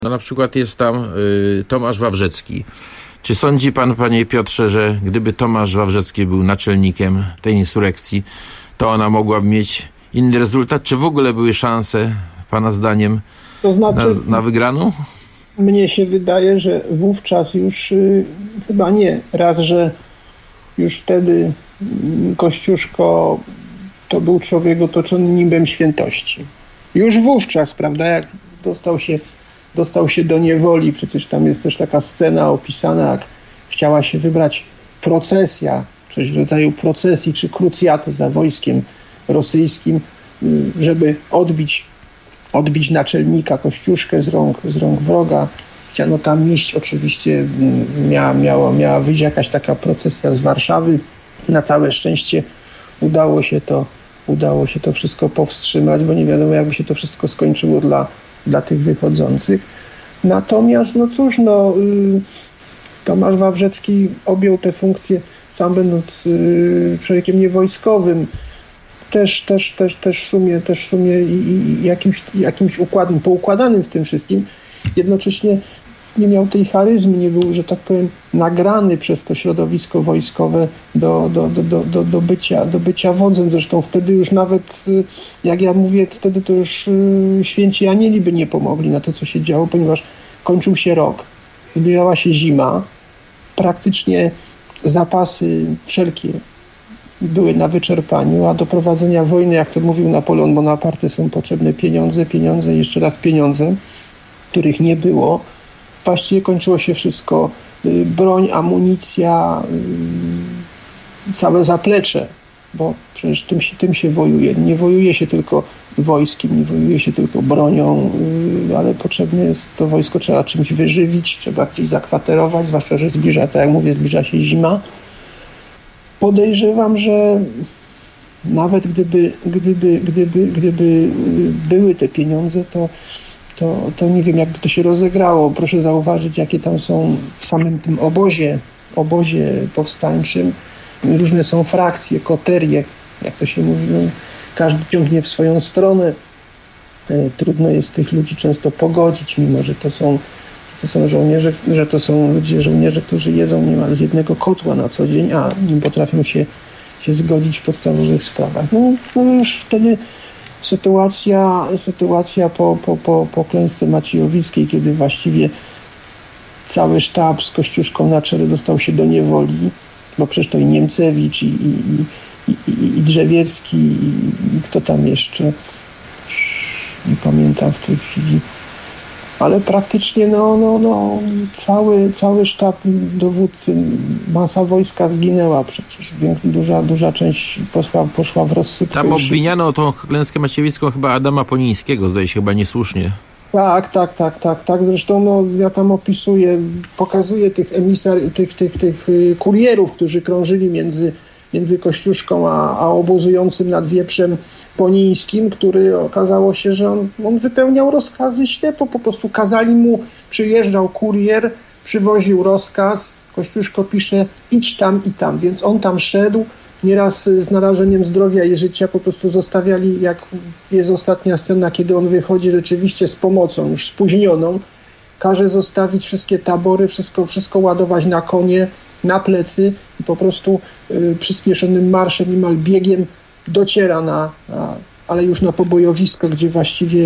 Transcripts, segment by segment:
No na przykład jest tam Tomasz Wawrzecki. Czy sądzi pan, panie Piotrze, że gdyby Tomasz Wawrzecki był naczelnikiem tej insurekcji, to ona mogłaby mieć inny rezultat? Czy w ogóle były szanse, pana zdaniem, to znaczy, na wygraną? Mnie się wydaje, że wówczas już chyba nie. Raz, że już wtedy Kościuszko to był człowiek otoczony nimbem świętości. Już wówczas, prawda, jak dostał się do niewoli, przecież tam jest też taka scena opisana, jak chciała się wybrać procesja, coś w rodzaju procesji czy krucjaty za wojskiem rosyjskim, żeby odbić naczelnika Kościuszkę z rąk wroga. Chciano tam iść, oczywiście miała wyjść jakaś taka procesja z Warszawy. Na całe szczęście udało się to wszystko powstrzymać, bo nie wiadomo, jakby się to wszystko skończyło dla tych wychodzących. Natomiast, no cóż, Tomasz Wawrzecki objął tę funkcję, sam będąc człowiekiem niewojskowym, też w sumie jakimś układem, poukładanym w tym wszystkim. Jednocześnie nie miał tej charyzmy, nie był, że tak powiem, nagrany przez to środowisko wojskowe do bycia wodzem. Zresztą wtedy już nawet, jak ja mówię, wtedy to już święci anieli by nie pomogli na to, co się działo, ponieważ kończył się rok, zbliżała się zima, praktycznie zapasy wszelkie były na wyczerpaniu, a do prowadzenia wojny, jak to mówił Napoleon Bonaparte, są potrzebne pieniądze i jeszcze raz pieniądze, których nie było. Właściwie kończyło się wszystko, broń, amunicja, całe zaplecze, bo przecież tym się wojuje. Nie wojuje się tylko wojskiem, nie wojuje się tylko bronią, ale potrzebne jest to wojsko, trzeba czymś wyżywić, trzeba gdzieś zakwaterować, zwłaszcza, że zbliża się zima. Podejrzewam, że nawet gdyby były te pieniądze, to nie wiem, jakby to się rozegrało. Proszę zauważyć, jakie tam są w samym tym obozie powstańczym. Różne są frakcje, koterie, jak to się mówi. Każdy ciągnie w swoją stronę. Trudno jest tych ludzi często pogodzić, mimo że to są żołnierze, żołnierze, którzy jedzą niemal z jednego kotła na co dzień, a nie potrafią się zgodzić w podstawowych sprawach. No już wtedy sytuacja po klęsce Maciejowickiej, kiedy właściwie cały sztab z Kościuszką na czele dostał się do niewoli, bo przecież to i Niemcewicz, i Drzewiecki, i kto tam jeszcze, nie pamiętam w tej chwili, ale praktycznie cały sztab dowódcy, masa wojska zginęła przecież. Duża część poszła w rozsypkę. Tam obwiniano o tą klęskę maciewiecką chyba Adama Ponińskiego, zdaje się, chyba niesłusznie. Tak. Zresztą ja tam pokazuję tych tych kurierów, którzy krążyli między Kościuszką a obozującym nad Wieprzem Ponińskim, który okazało się, że on wypełniał rozkazy ślepo, po prostu kazali mu, przyjeżdżał kurier, przywoził rozkaz, Kościuszko pisze idź tam i tam, więc on tam szedł, nieraz z narażeniem zdrowia i życia po prostu zostawiali, jak jest ostatnia scena, kiedy on wychodzi rzeczywiście z pomocą, już spóźnioną, każe zostawić wszystkie tabory, wszystko ładować na konie, na plecy i po prostu przyspieszonym marszem, niemal biegiem dociera ale już na pobojowisko, gdzie właściwie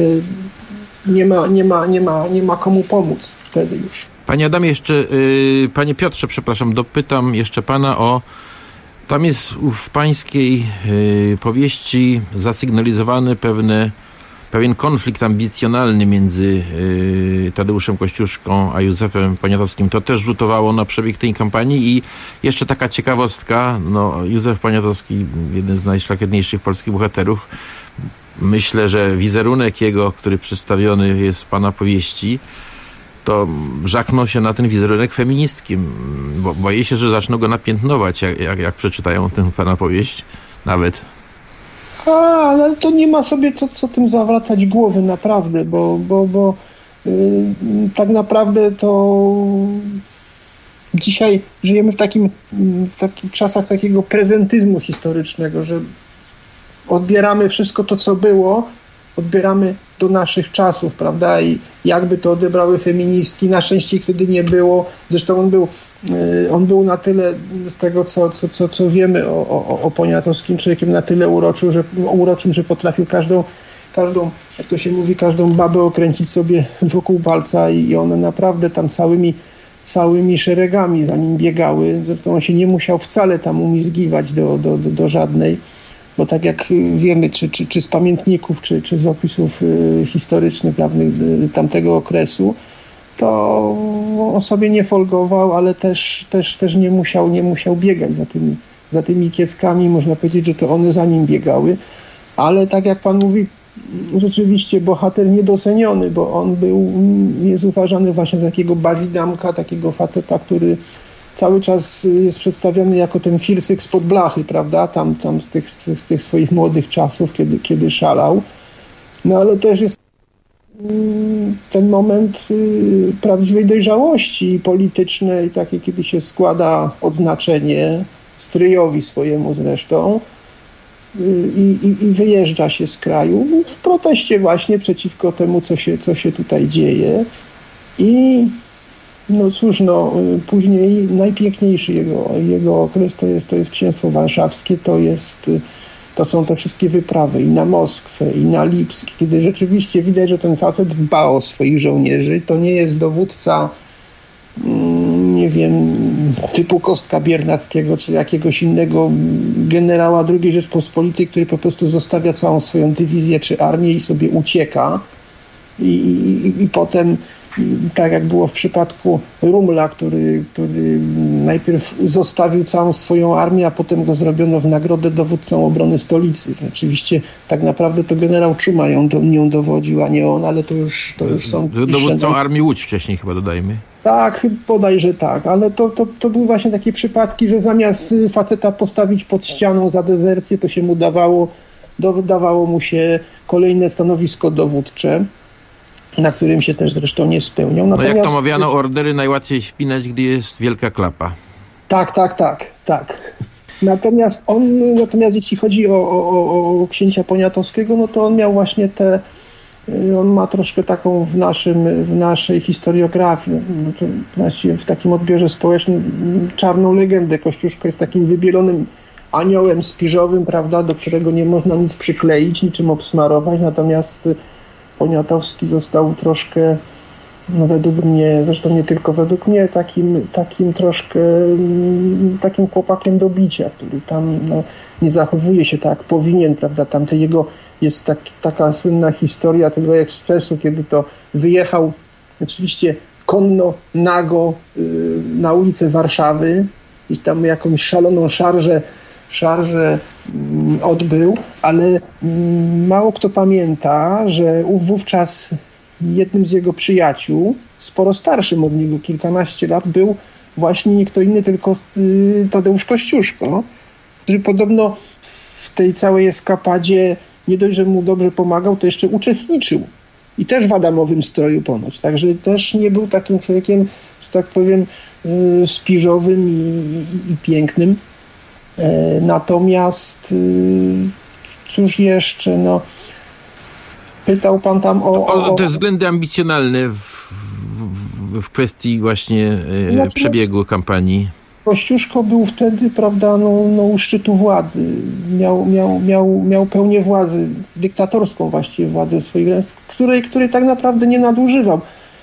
nie ma komu pomóc wtedy już. Panie Adamie, panie Piotrze, przepraszam, dopytam jeszcze pana o... Tam jest w pańskiej powieści zasygnalizowany pewien konflikt ambicjonalny między Tadeuszem Kościuszką a Józefem Poniatowskim. To też rzutowało na przebieg tej kampanii. I jeszcze taka ciekawostka, Józef Poniatowski, jeden z najszlachetniejszych polskich bohaterów, myślę, że wizerunek jego, który przedstawiony jest w pana powieści, to żakną się na ten wizerunek feministkiem, bo boję się, że zaczną go napiętnować, jak przeczytają tę pana powieść nawet. Ale to nie ma sobie co tym zawracać głowy, naprawdę, bo tak naprawdę to dzisiaj żyjemy w takich czasach takiego prezentyzmu historycznego, że odbieramy wszystko to, co było odbieramy do naszych czasów, prawda? I jakby to odebrały feministki, na szczęście wtedy nie było. Zresztą on był na tyle, z tego co wiemy o Poniatowskim, człowiekiem na tyle uroczym, że potrafił każdą, jak to się mówi, każdą babę okręcić sobie wokół palca i one naprawdę tam całymi szeregami za nim biegały. Zresztą on się nie musiał wcale tam umizgiwać do żadnej, bo tak jak wiemy, czy z pamiętników, czy z opisów historycznych dawnych tamtego okresu, to on sobie nie folgował, ale też nie musiał biegać za tymi kieckami. Można powiedzieć, że to one za nim biegały. Ale tak jak pan mówi, rzeczywiście bohater niedoceniony, bo on jest uważany właśnie za takiego bawidamka, takiego faceta, który cały czas jest przedstawiony jako ten fircyk spod blachy, prawda? Tam z tych swoich młodych czasów, kiedy szalał. No ale też jest ten moment prawdziwej dojrzałości politycznej, takie kiedy się składa odznaczenie stryjowi swojemu zresztą i wyjeżdża się z kraju w proteście właśnie przeciwko temu, co się tutaj dzieje. I no cóż, później najpiękniejszy jego okres to jest Księstwo Warszawskie, to są te wszystkie wyprawy i na Moskwę, i na Lipsk, kiedy rzeczywiście widać, że ten facet dba o swoich żołnierzy. To nie jest dowódca, nie wiem, typu Kostka Biernackiego, czy jakiegoś innego generała II Rzeczpospolitej, który po prostu zostawia całą swoją dywizję czy armię i sobie ucieka. I potem, tak jak było w przypadku Rumla, który najpierw zostawił całą swoją armię, a potem go zrobiono w nagrodę dowódcą obrony stolicy. Oczywiście tak naprawdę to generał Czuma nią dowodził, a nie on, ale to już są... Dowódcą Armii Łódź wcześniej chyba dodajmy. Tak, bodajże tak, ale to były właśnie takie przypadki, że zamiast faceta postawić pod ścianą za dezercję, to się mu dawało mu się kolejne stanowisko dowódcze, na którym się też zresztą nie spełniał. Natomiast, no jak to mawiano, ordery najłatwiej śpinać, gdy jest wielka klapa. Tak. Natomiast jeśli chodzi o księcia Poniatowskiego, no to on miał właśnie on ma troszkę taką w naszej historiografii, właściwie w takim odbiorze społecznym, czarną legendę. Kościuszko jest takim wybielonym aniołem spiżowym, prawda, do którego nie można nic przykleić, niczym obsmarować, natomiast Poniatowski został troszkę, według mnie, zresztą nie tylko według mnie, takim troszkę takim chłopakiem do bicia, który tam nie zachowuje się tak, jak powinien, prawda, jest taka słynna historia tego ekscesu, kiedy to wyjechał oczywiście konno, nago na ulicę Warszawy i tam jakąś szaloną szarżę odbył, ale mało kto pamięta, że wówczas jednym z jego przyjaciół, sporo starszym od niego, kilkanaście lat, był właśnie nie kto inny, tylko Tadeusz Kościuszko, który podobno w tej całej eskapadzie nie dość, że mu dobrze pomagał, to jeszcze uczestniczył. I też w adamowym stroju ponoć. Także też nie był takim człowiekiem, że tak powiem, spiżowym i pięknym. Natomiast cóż jeszcze, pytał pan tam o te względy ambicjonalne w kwestii właśnie przebiegu kampanii. Kościuszko był wtedy, prawda, u szczytu władzy. Miał pełnię władzy, dyktatorską właściwie władzę w swoich rękach, której tak naprawdę nie nadużywał.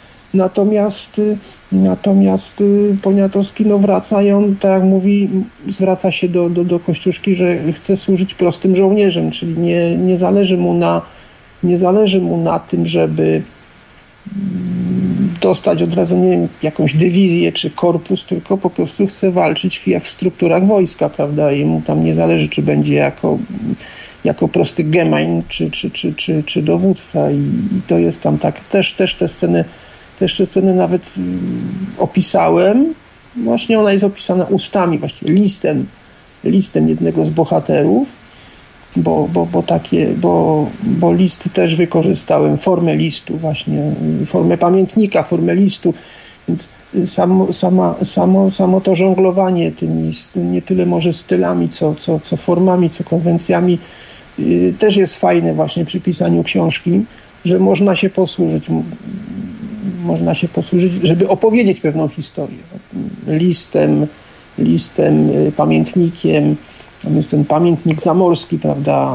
Natomiast Poniatowski wraca i on, tak jak mówi, zwraca się do Kościuszki, że chce służyć prostym żołnierzem, czyli nie zależy mu na tym, żeby dostać od razu, nie wiem, jakąś dywizję czy korpus, tylko po prostu chce walczyć w strukturach wojska, prawda? I mu tam nie zależy, czy będzie jako prosty Gemein, czy dowódca. I to jest tam tak. Też te sceny nawet opisałem. Właśnie ona jest opisana ustami, właściwie listem jednego z bohaterów, bo list też wykorzystałem, formę listu właśnie, formę pamiętnika, formę listu, więc samo to żonglowanie tymi, nie tyle może stylami, co formami, co konwencjami też jest fajne właśnie przy pisaniu książki, że można się posłużyć, żeby opowiedzieć pewną historię. Listem, pamiętnikiem, tam jest ten pamiętnik zamorski, prawda,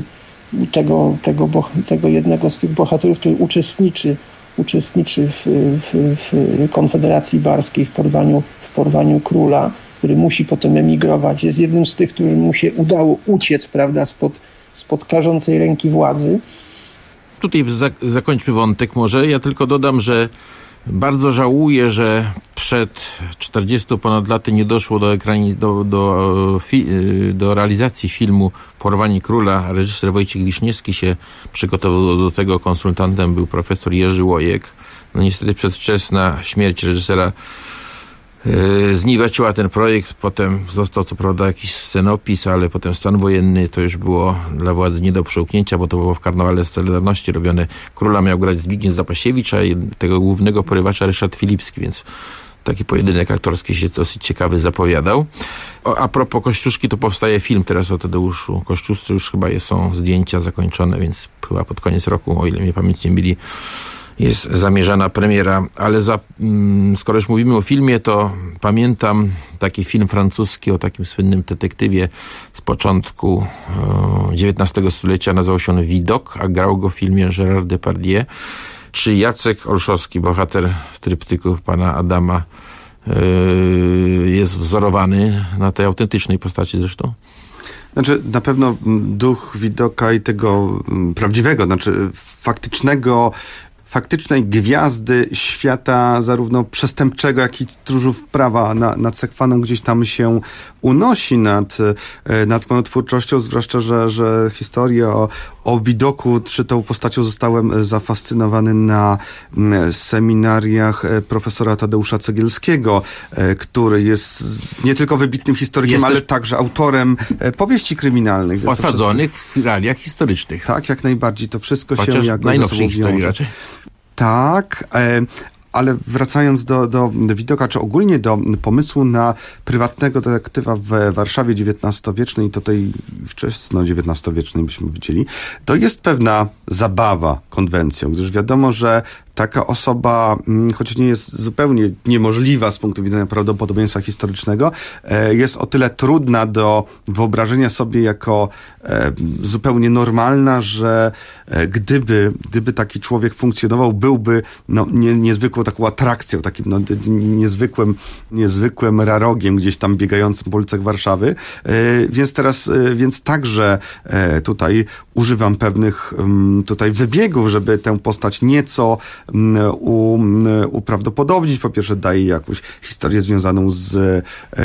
tego jednego z tych bohaterów, który uczestniczy w Konfederacji Barskiej, w porwaniu króla, który musi potem emigrować. Jest jednym z tych, którym mu się udało uciec, prawda, spod karzącej ręki władzy. Tutaj zakończmy wątek może. Ja tylko dodam, że bardzo żałuję, że przed 40 ponad laty nie doszło do realizacji filmu Porwanie króla. Reżyser Wojciech Wiśniewski się przygotował do tego. Konsultantem był profesor Jerzy Łojek. No niestety przedwczesna śmierć reżysera zniweczyła ten projekt. Potem został co prawda jakiś scenopis, ale potem stan wojenny to już było dla władzy nie do przełknięcia, bo to było w Karnawale Solidarności robione. Króla miał grać Zbigniew Zapasiewicz, a tego głównego porywacza Ryszard Filipski, więc taki pojedynek aktorski się dosyć ciekawy zapowiadał. A propos Kościuszki, to powstaje film teraz o Tadeuszu Kościuszce. Już chyba są zdjęcia zakończone, więc chyba pod koniec roku, o ile mnie pamięć nie myli, jest zamierzana premiera. Ale skoro już mówimy o filmie, to pamiętam taki film francuski o takim słynnym detektywie z początku XIX stulecia. Nazywał się on Widok, a grał go w filmie Gérard Depardieu. Czy Jacek Olszowski, bohater tryptyków pana Adama, jest wzorowany na tej autentycznej postaci zresztą? Znaczy, na pewno duch Widoka i tego prawdziwego, znaczy faktycznej gwiazdy świata zarówno przestępczego, jak i stróżów prawa nad Sekwaną gdzieś tam się unosi nad moją twórczością, zwłaszcza, że historię o Widoku, czy tą postacią zostałem zafascynowany na seminariach profesora Tadeusza Cegielskiego, który jest nie tylko wybitnym historykiem, ale także autorem powieści kryminalnych. Osadzonych w realiach historycznych. Tak, jak najbardziej. To wszystko chociaż się najnowszej historii raczej. Tak, ale wracając do Widoka, czy ogólnie do pomysłu na prywatnego detektywa w Warszawie XIX-wiecznej, to tej wczesno XIX-wiecznej byśmy widzieli, to jest pewna zabawa konwencją, gdyż wiadomo, że taka osoba, choć nie jest zupełnie niemożliwa z punktu widzenia prawdopodobieństwa historycznego, jest o tyle trudna do wyobrażenia sobie jako zupełnie normalna, że gdyby taki człowiek funkcjonował, byłby niezwykłą taką atrakcją, takim niezwykłym rarogiem gdzieś tam biegającym po ulicach Warszawy. Więc także tutaj używam pewnych tutaj wybiegów, żeby tę postać nieco uprawdopodobnić. Po pierwsze, daje jakąś historię związaną z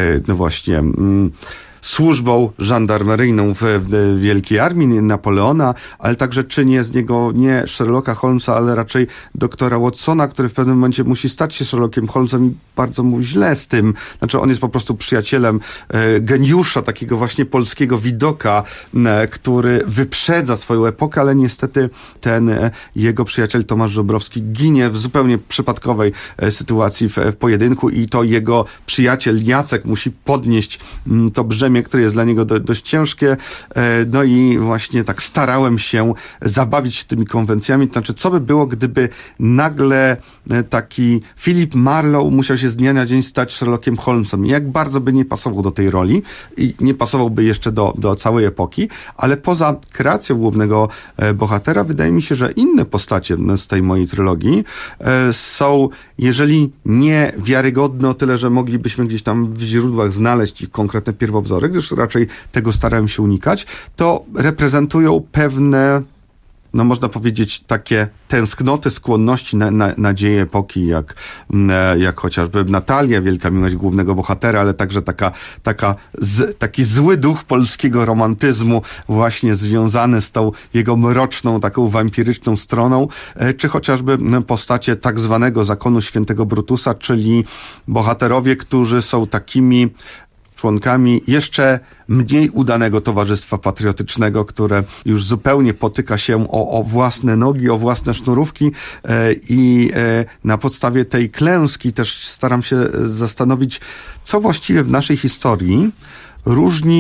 służbą żandarmeryjną w Wielkiej Armii Napoleona, ale także czynię z niego nie Sherlocka Holmesa, ale raczej doktora Watsona, który w pewnym momencie musi stać się Sherlockiem Holmesem i bardzo mu źle z tym. Znaczy on jest po prostu przyjacielem geniusza, takiego właśnie polskiego Widoka, który wyprzedza swoją epokę, ale niestety ten jego przyjaciel Tomasz Żebrowski ginie w zupełnie przypadkowej sytuacji w pojedynku i to jego przyjaciel Jacek musi podnieść to brzemię, które jest dla niego dość ciężkie. No i właśnie tak starałem się zabawić się tymi konwencjami. To znaczy, co by było, gdyby nagle taki Philip Marlowe musiał się z dnia na dzień stać Sherlockiem Holmesem. Jak bardzo by nie pasował do tej roli i nie pasowałby jeszcze do całej epoki, ale poza kreacją głównego bohatera, wydaje mi się, że inne postacie z tej mojej trylogii są, jeżeli nie wiarygodne o tyle, że moglibyśmy gdzieś tam w źródłach znaleźć ich konkretne pierwowzory, gdyż raczej tego starałem się unikać, to reprezentują pewne, można powiedzieć, takie tęsknoty, skłonności, nadzieje epoki, jak chociażby Natalia, wielka miłość głównego bohatera, ale także taki zły duch polskiego romantyzmu, właśnie związany z tą jego mroczną, taką wampiryczną stroną, czy chociażby postacie tak zwanego zakonu świętego Brutusa, czyli bohaterowie, którzy są takimi członkami jeszcze mniej udanego towarzystwa patriotycznego, które już zupełnie potyka się o własne nogi, o własne sznurówki i na podstawie tej klęski też staram się zastanowić, co właściwie w naszej historii różni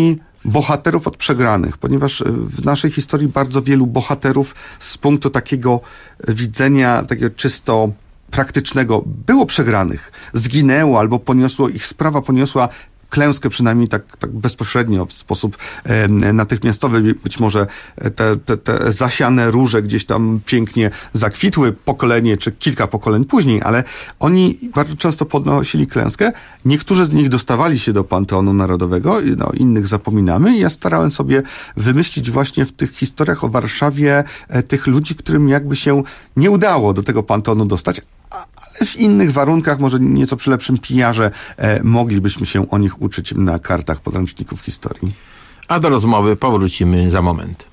bohaterów od przegranych, ponieważ w naszej historii bardzo wielu bohaterów z punktu takiego widzenia, takiego czysto praktycznego było przegranych, zginęło albo ich sprawa poniosła klęskę, przynajmniej tak bezpośrednio, w sposób natychmiastowy. Być może te zasiane róże gdzieś tam pięknie zakwitły pokolenie czy kilka pokoleń później, ale oni bardzo często podnosili klęskę. Niektórzy z nich dostawali się do Panteonu Narodowego, innych zapominamy i ja starałem sobie wymyślić właśnie w tych historiach o Warszawie tych ludzi, którym jakby się nie udało do tego Panteonu dostać, ale w innych warunkach, może nieco przy lepszym PR-ze, moglibyśmy się o nich uczyć na kartach podręczników historii. A do rozmowy powrócimy za moment.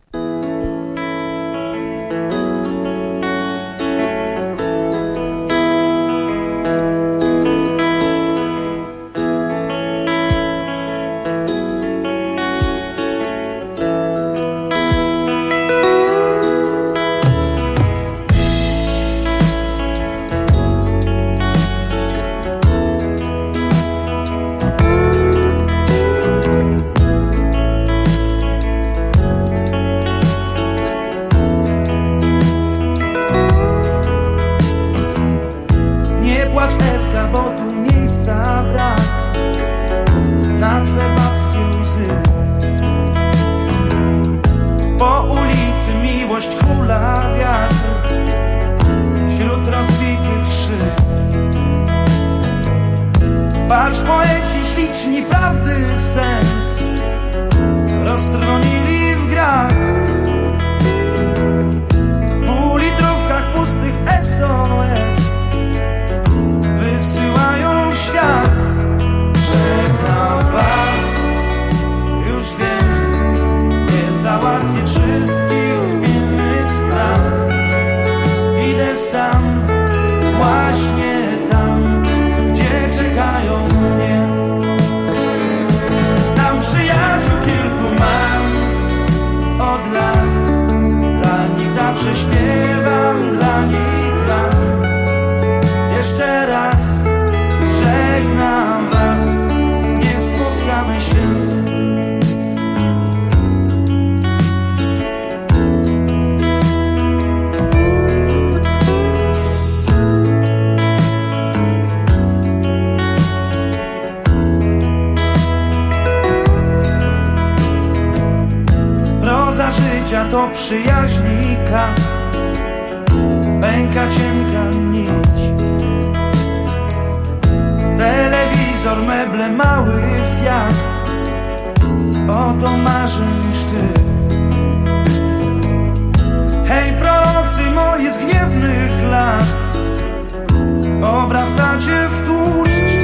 Patrz, poeci śliczni prawdy sens roztrwonili w grach, w półlitrówkach pustych SOS wysyłają w świat. Żegnam was, już wiem, nie załatwię wszystkich pilnych spraw. Idę sam, właśnie tam, gdzie czekają mnie. Tam przyjaciół kilku mam od lat, dla nich zawsze śpiewam, dla nich gram. Jeszcze raz żegnam was, nie spotkamy się. Proza życia to przyjaźni kat, pęka cienka nić. Telewizor, meble, mały Fiat, oto marzeń szczyt. Hej prorocy moi z gniewnych lat, obrastacie w tłuszcz.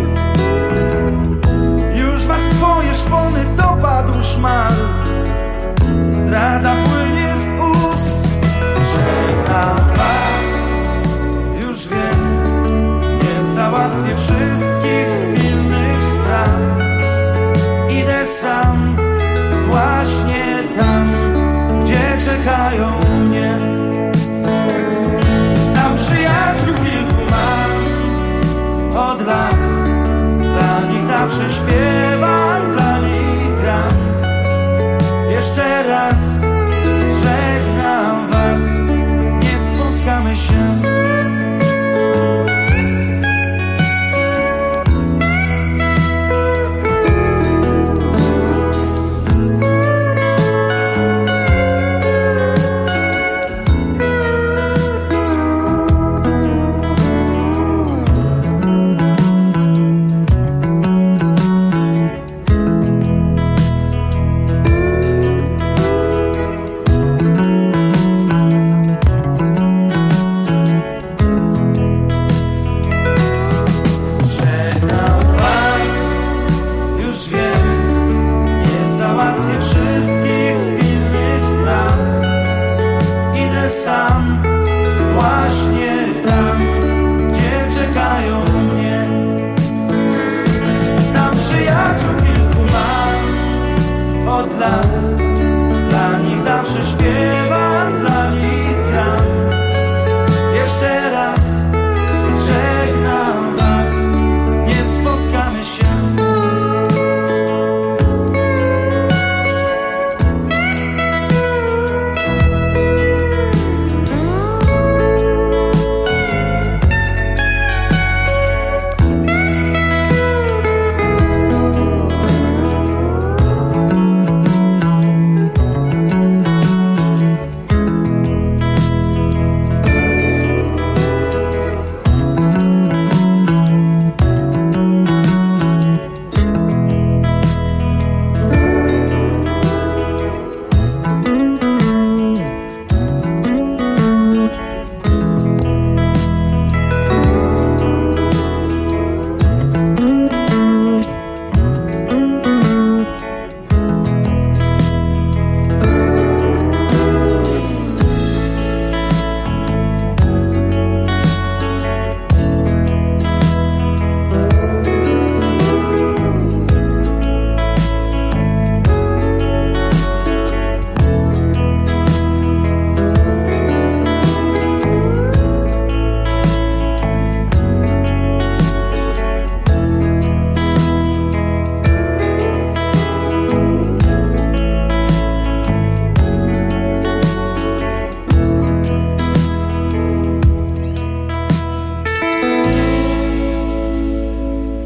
Już was swoje szpony dopadł szmal, zdrada płynie z ust. Żegnam was, już wiem, nie załatwię wszystkich pilnych spraw. Idę sam, właśnie tam, gdzie czekają mnie. Tam przyjaciół kilku mam od lat, dla nich zawsze śpiewam, dla nich gram. Jeszcze raz żegnam was, nie spotkamy się.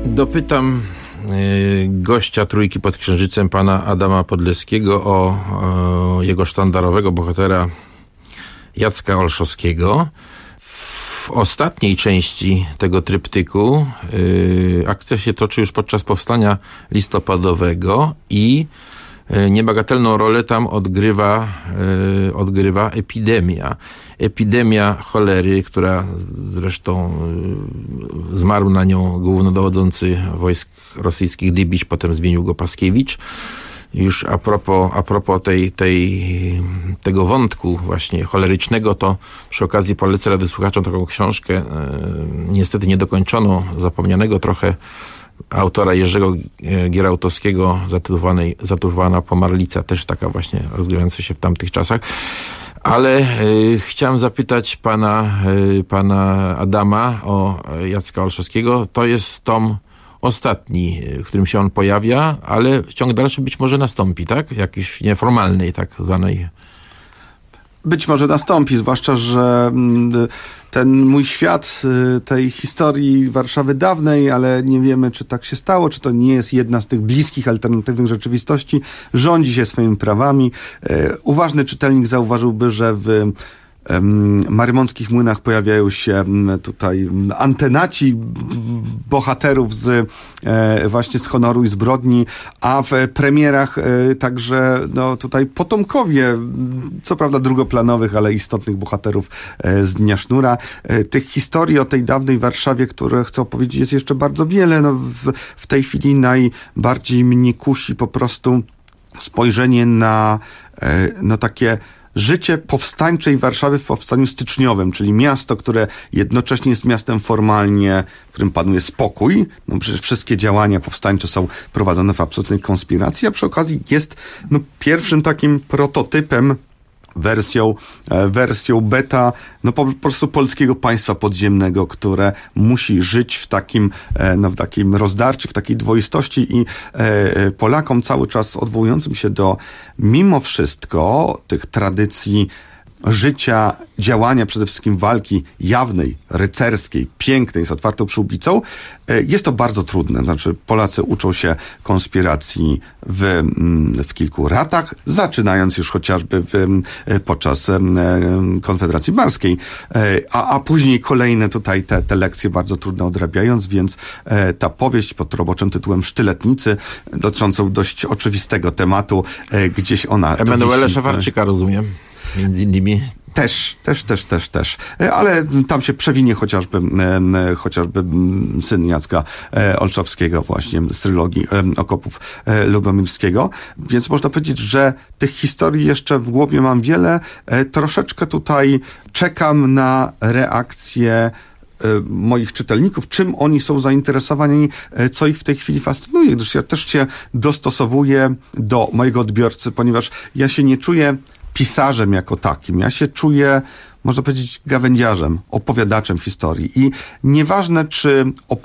Dopytam gościa Trójki pod Księżycem, pana Adama Podleskiego, o jego sztandarowego bohatera Jacka Olszowskiego. W ostatniej części tego tryptyku akcja się toczy już podczas powstania listopadowego i niebagatelną rolę tam odgrywa epidemia. Epidemia cholery, która zresztą zmarł na nią głównodowodzący wojsk rosyjskich Dybić, potem zmienił go Paskiewicz. Już a propos tego wątku właśnie cholerycznego, to przy okazji polecę radysłuchaczom taką książkę, niestety niedokończoną, zapomnianego trochę, autora Jerzego Gierałtowskiego, zatytułowana Pomarlica, też taka właśnie rozgrywająca się w tamtych czasach. Ale chciałem zapytać pana Adama o Jacka Olszowskiego. To jest tom ostatni, w którym się on pojawia, ale ciąg dalszy być może nastąpi, tak? Jakiejś nieformalnej tak zwanej. Być może nastąpi, zwłaszcza, że ten mój świat tej historii Warszawy dawnej, ale nie wiemy, czy tak się stało, czy to nie jest jedna z tych bliskich, alternatywnych rzeczywistości, rządzi się swoimi prawami. Uważny czytelnik zauważyłby, że w Marymonckich Młynach pojawiają się tutaj antenaci bohaterów właśnie z Honoru i Zbrodni, a w premierach także tutaj potomkowie, co prawda drugoplanowych, ale istotnych bohaterów z Dnia Sznura. Tych historii o tej dawnej Warszawie, które chcę opowiedzieć, jest jeszcze bardzo wiele. W tej chwili najbardziej mnie kusi po prostu spojrzenie na takie życie powstańczej Warszawy w powstaniu styczniowym, czyli miasto, które jednocześnie jest miastem formalnie, w którym panuje spokój. Przecież wszystkie działania powstańcze są prowadzone w absolutnej konspiracji, a przy okazji jest pierwszym takim prototypem, wersją beta, po prostu polskiego państwa podziemnego, które musi żyć w takim rozdarciu, w takiej dwoistości i Polakom cały czas odwołującym się do mimo wszystko tych tradycji życia, działania, przede wszystkim walki jawnej, rycerskiej, pięknej, z otwartą przyłbicą, jest to bardzo trudne. Znaczy Polacy uczą się konspiracji w kilku ratach, zaczynając już chociażby podczas Konfederacji Barskiej, a później kolejne tutaj te lekcje bardzo trudne odrabiając, więc ta powieść pod roboczym tytułem Sztyletnicy, dotyczącą dość oczywistego tematu, gdzieś ona... Emanuela Szafarczyka, rozumiem. Między innymi. Też. Ale tam się przewinie chociażby syn Jacka Olszowskiego właśnie z trylogii Okopów Lubomirskiego. Więc można powiedzieć, że tych historii jeszcze w głowie mam wiele. Troszeczkę tutaj czekam na reakcję moich czytelników, czym oni są zainteresowani, co ich w tej chwili fascynuje, gdyż ja też się dostosowuję do mojego odbiorcy, ponieważ ja się nie czuję pisarzem jako takim. Ja się czuję, można powiedzieć, gawędziarzem, opowiadaczem historii. I nieważne, czy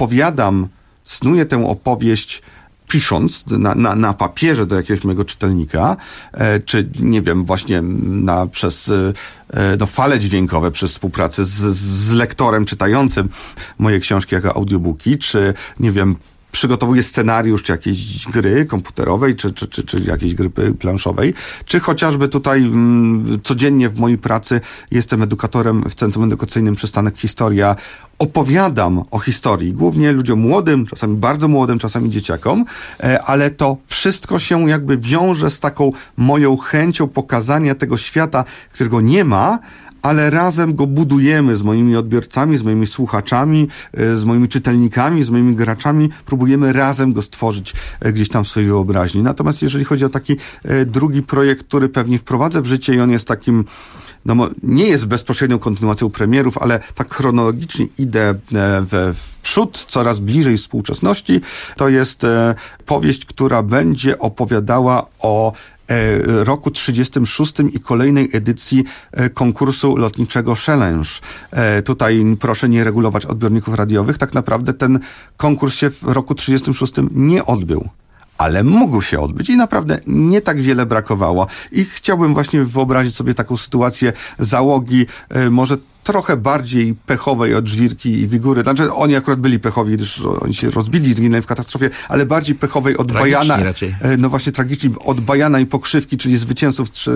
snuję tę opowieść pisząc na papierze do jakiegoś mojego czytelnika, czy nie wiem, właśnie przez fale dźwiękowe, przez współpracę z lektorem czytającym moje książki jako audiobooki, czy nie wiem, przygotowuję scenariusz, czy jakiejś gry komputerowej, czy jakiejś gry planszowej, czy chociażby tutaj codziennie w mojej pracy jestem edukatorem w Centrum Edukacyjnym Przystanek Historia. Opowiadam o historii, głównie ludziom młodym, czasami bardzo młodym, czasami dzieciakom, ale to wszystko się jakby wiąże z taką moją chęcią pokazania tego świata, którego nie ma, ale razem go budujemy z moimi odbiorcami, z moimi słuchaczami, z moimi czytelnikami, z moimi graczami. Próbujemy razem go stworzyć gdzieś tam w swojej wyobraźni. Natomiast jeżeli chodzi o taki drugi projekt, który pewnie wprowadzę w życie i on jest takim, nie jest bezpośrednią kontynuacją premierów, ale tak chronologicznie idę w przód, coraz bliżej współczesności. To jest powieść, która będzie opowiadała o roku 36 i kolejnej edycji konkursu lotniczego Challenge. Tutaj proszę nie regulować odbiorników radiowych. Tak naprawdę ten konkurs się w roku 36 nie odbył, ale mógł się odbyć i naprawdę nie tak wiele brakowało. I chciałbym właśnie wyobrazić sobie taką sytuację załogi, może trochę bardziej pechowej od Żwirki i Wigury. Znaczy, oni akurat byli pechowi, gdyż oni się rozbili, zginęli w katastrofie, ale bardziej pechowej od Tragiczni Bajana. raczej. No właśnie, tragiczni od Bajana i Pokrzywki, czyli zwycięzców z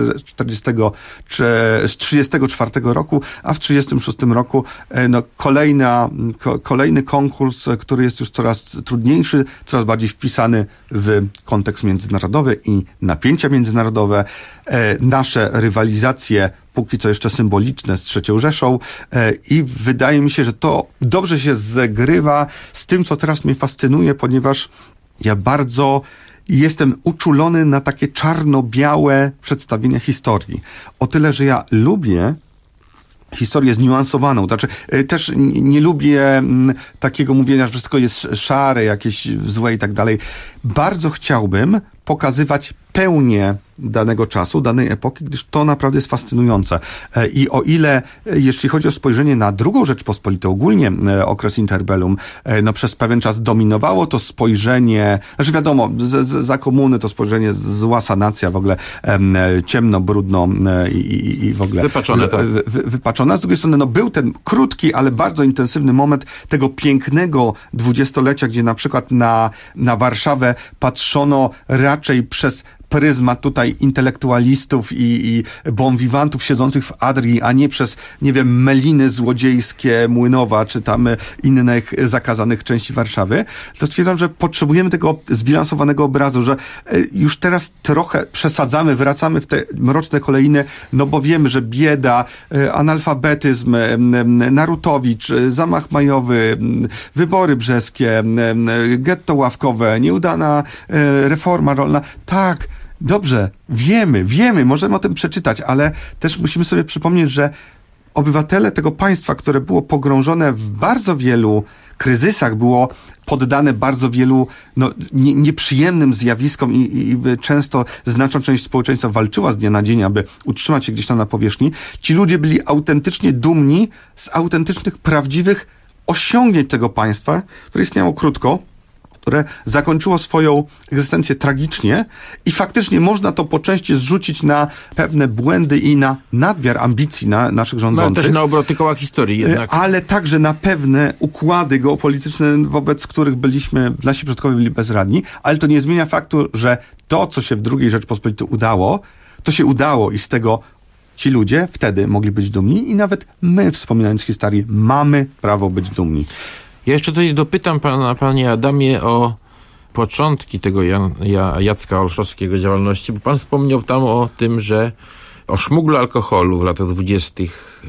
34 roku, a w 36 roku no, kolejny konkurs, który jest już coraz trudniejszy, coraz bardziej wpisany w kontekst międzynarodowy i napięcia międzynarodowe. Nasze rywalizacje, póki co jeszcze symboliczne, z III Rzeszą i wydaje mi się, że to dobrze się zgrywa z tym, co teraz mnie fascynuje, ponieważ ja bardzo jestem uczulony na takie czarno-białe przedstawienia historii. O tyle, że ja lubię historię zniuansowaną. Znaczy, też nie lubię takiego mówienia, że wszystko jest szare, jakieś złe i tak dalej. Bardzo chciałbym pokazywać pełnię danego czasu, danej epoki, gdyż to naprawdę jest fascynujące. I o ile, jeśli chodzi o spojrzenie na II Rzeczpospolitą, ogólnie okres interbellum, no przez pewien czas dominowało to spojrzenie, znaczy wiadomo, za komuny to spojrzenie zła sanacja, w ogóle ciemno, brudno i w ogóle wypaczone. Tak. Wypaczone. Z drugiej strony, no był ten krótki, ale bardzo intensywny moment tego pięknego dwudziestolecia, gdzie na przykład na Warszawę patrzono raczej przez pryzmat tutaj intelektualistów i bonwiwantów siedzących w Adrii, a nie przez, nie wiem, meliny złodziejskie Młynowa, czy tam innych zakazanych części Warszawy, to stwierdzam, że potrzebujemy tego zbilansowanego obrazu, że już teraz trochę przesadzamy, wracamy w te mroczne kolejny, no bo wiemy, że bieda, analfabetyzm, Narutowicz, zamach majowy, wybory brzeskie, getto ławkowe, nieudana reforma rolna. Tak, dobrze, wiemy, możemy o tym przeczytać, ale też musimy sobie przypomnieć, że obywatele tego państwa, które było pogrążone w bardzo wielu kryzysach, było poddane bardzo wielu nieprzyjemnym zjawiskom i często znaczna część społeczeństwa walczyła z dnia na dzień, aby utrzymać się gdzieś tam na powierzchni. Ci ludzie byli autentycznie dumni z autentycznych, prawdziwych osiągnięć tego państwa, które istniało krótko, które zakończyło swoją egzystencję tragicznie i faktycznie można to po części zrzucić na pewne błędy i na nadmiar ambicji naszych rządzących. No, też na obroty koła historii jednak. Ale także na pewne układy geopolityczne, wobec których nasi przodkowie byli bezradni, ale to nie zmienia faktu, że to, co się w II Rzeczpospolitej udało, to się udało i z tego ci ludzie wtedy mogli być dumni i nawet my, wspominając historię, mamy prawo być dumni. Ja jeszcze tutaj dopytam panie Adamie, o początki tego Jacka Olszowskiego działalności, bo pan wspomniał tam o tym, że o szmuglu alkoholu w latach 20.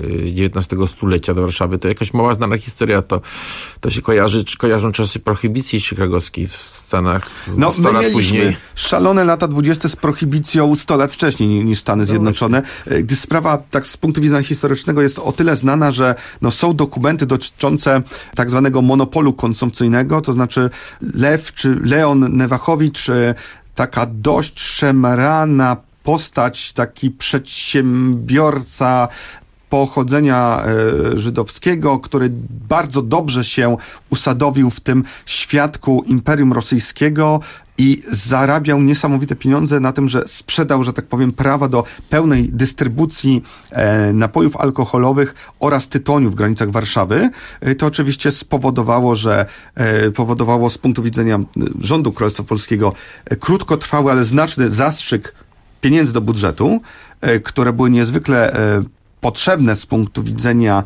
XIX stulecia do Warszawy. To jakaś mała znana historia, to się kojarzą czasy prohibicji chicagowskiej w Stanach 100 lat później. Szalone lata 20 z prohibicją 100 lat wcześniej niż Stany Zjednoczone. Gdy sprawa tak z punktu widzenia historycznego jest o tyle znana, że są dokumenty dotyczące tak zwanego monopolu konsumpcyjnego, to znaczy Leon Newachowicz, taka dość szemrana postać, taki przedsiębiorca pochodzenia żydowskiego, który bardzo dobrze się usadowił w tym świadku Imperium Rosyjskiego i zarabiał niesamowite pieniądze na tym, że sprzedał, że tak powiem, prawa do pełnej dystrybucji napojów alkoholowych oraz tytoniu w granicach Warszawy. To oczywiście spowodowało, z punktu widzenia rządu Królestwa Polskiego krótkotrwały, ale znaczny zastrzyk pieniędzy do budżetu, które były niezwykle potrzebne z punktu widzenia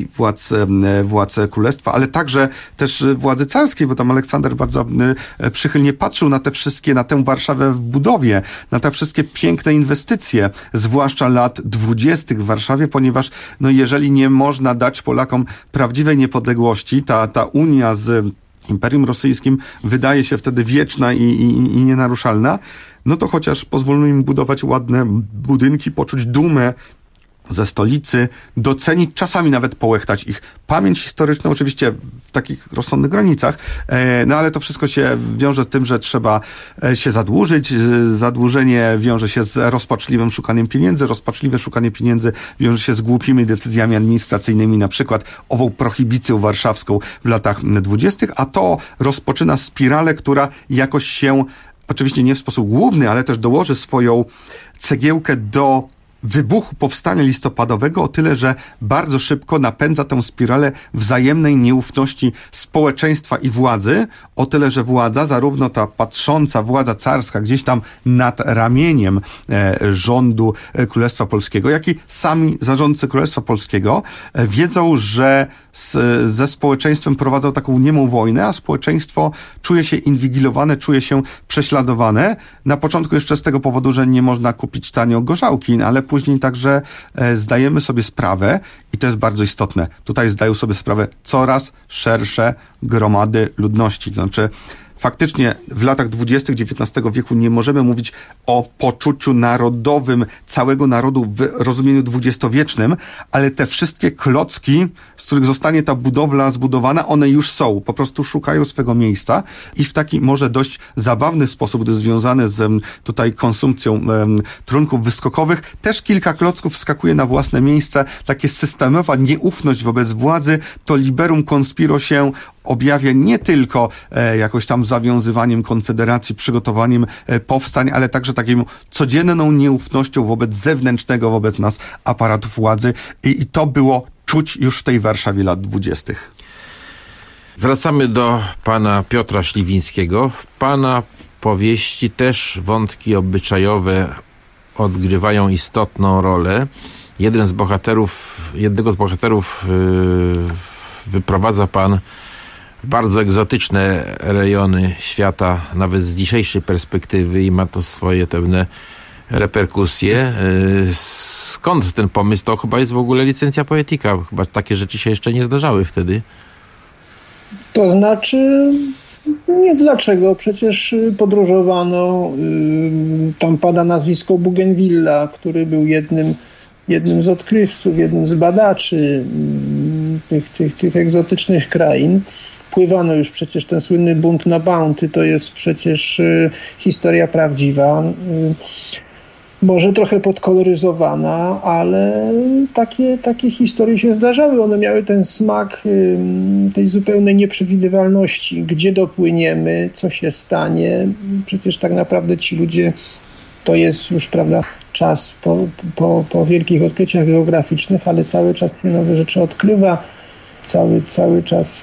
władz królestwa, ale także też władzy carskiej, bo tam Aleksander bardzo przychylnie patrzył na tę Warszawę w budowie, na te wszystkie piękne inwestycje, zwłaszcza lat 20. w Warszawie, ponieważ jeżeli nie można dać Polakom prawdziwej niepodległości, ta unia z Imperium Rosyjskim wydaje się wtedy wieczna i nienaruszalna, no to chociaż pozwolono im budować ładne budynki, poczuć dumę ze stolicy, docenić, czasami nawet połechtać ich pamięć historyczną, oczywiście w takich rozsądnych granicach, ale to wszystko się wiąże z tym, że trzeba się zadłużyć. Zadłużenie wiąże się z rozpaczliwym szukaniem pieniędzy, rozpaczliwe szukanie pieniędzy wiąże się z głupimi decyzjami administracyjnymi, na przykład ową prohibicją warszawską w latach 20., a to rozpoczyna spiralę, która jakoś się, oczywiście nie w sposób główny, ale też dołoży swoją cegiełkę do wybuchu powstania listopadowego o tyle, że bardzo szybko napędza tę spiralę wzajemnej nieufności społeczeństwa i władzy, o tyle, że władza, zarówno ta patrząca władza carska gdzieś tam nad ramieniem rządu Królestwa Polskiego, jak i sami zarządcy Królestwa Polskiego wiedzą, że ze społeczeństwem prowadzą taką niemą wojnę, a społeczeństwo czuje się inwigilowane, czuje się prześladowane. Na początku jeszcze z tego powodu, że nie można kupić tanio gorzałki, ale później także zdajemy sobie sprawę, i to jest bardzo istotne, tutaj zdają sobie sprawę coraz szersze gromady ludności. Znaczy, faktycznie w latach 20. XIX wieku nie możemy mówić o poczuciu narodowym całego narodu w rozumieniu dwudziestowiecznym, ale te wszystkie klocki, z których zostanie ta budowla zbudowana, one już są, po prostu szukają swego miejsca i w taki może dość zabawny sposób, gdy związany z tutaj konsumpcją trunków wyskokowych, też kilka klocków wskakuje na własne miejsce, takie systemowa nieufność wobec władzy, to liberum conspiro się objawia nie tylko jakoś tam zawiązywaniem konfederacji, przygotowaniem powstań, ale także taką codzienną nieufnością wobec zewnętrznego, wobec nas aparatu władzy i to było czuć już w tej Warszawie lat 20. Wracamy do pana Piotra Śliwińskiego. W pana powieści też wątki obyczajowe odgrywają istotną rolę. Jednego z bohaterów wyprowadza pan w bardzo egzotyczne rejony świata, nawet z dzisiejszej perspektywy, i ma to swoje pewne reperkusje. Skąd ten pomysł? To chyba jest w ogóle licencja poetyka. Chyba takie rzeczy się jeszcze nie zdarzały wtedy. To znaczy, nie dlaczego. Przecież podróżowano. Tam pada nazwisko Bougainvillea, który był jednym z odkrywców, jednym z badaczy tych egzotycznych krain. Pływano już przecież, ten słynny bunt na Bounty to jest przecież historia prawdziwa. Może trochę podkoloryzowana, ale takie historie się zdarzały. One miały ten smak tej zupełnej nieprzewidywalności. Gdzie dopłyniemy, co się stanie. Przecież tak naprawdę ci ludzie, to jest już, prawda, czas po wielkich odkryciach geograficznych, ale cały czas się nowe rzeczy odkrywa. Cały czas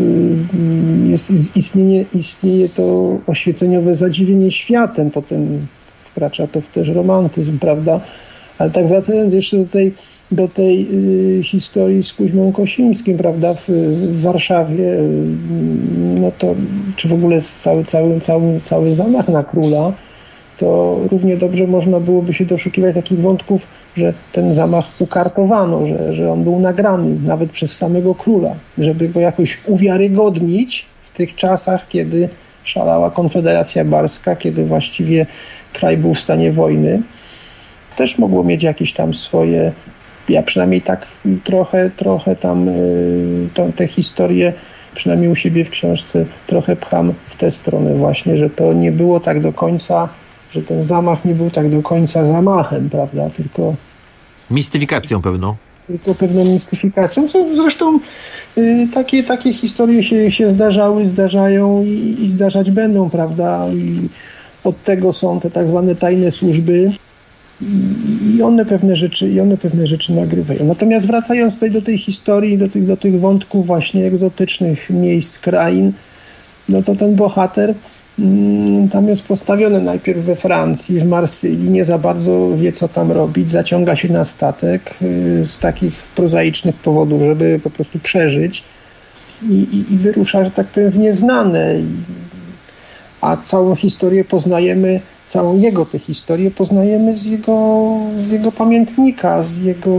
istnieje to oświeceniowe zadziwienie światem, potem wkracza to w też romantyzm, prawda? Ale tak wracając jeszcze do tej historii z Kuźmą Kosińskim, prawda, w Warszawie, no to, czy w ogóle cały zamach na króla, to równie dobrze można byłoby się doszukiwać takich wątków, że ten zamach ukartowano, że on był nagrany nawet przez samego króla, żeby go jakoś uwiarygodnić w tych czasach, kiedy szalała Konfederacja Barska, kiedy właściwie kraj był w stanie wojny. Też mogło mieć jakieś tam swoje, ja przynajmniej tak trochę tam te historie, przynajmniej u siebie w książce, trochę pcham w tę stronę właśnie, że to nie było tak do końca, że ten zamach nie był tak do końca zamachem, prawda, tylko mistyfikacją pewną. Tylko pewną mistyfikacją. Zresztą takie historie się zdarzają i zdarzać będą, prawda, i od tego są te tak zwane tajne służby i one pewne rzeczy nagrywają. Natomiast wracając tutaj do tej historii, do tych wątków właśnie egzotycznych miejsc, krain, no to ten bohater tam jest postawiony najpierw we Francji, w Marsylii, nie za bardzo wie, co tam robić, zaciąga się na statek z takich prozaicznych powodów, żeby po prostu przeżyć i wyrusza, że tak powiem, w nieznane. A całą historię poznajemy, całą jego tę historię poznajemy z jego pamiętnika, z jego,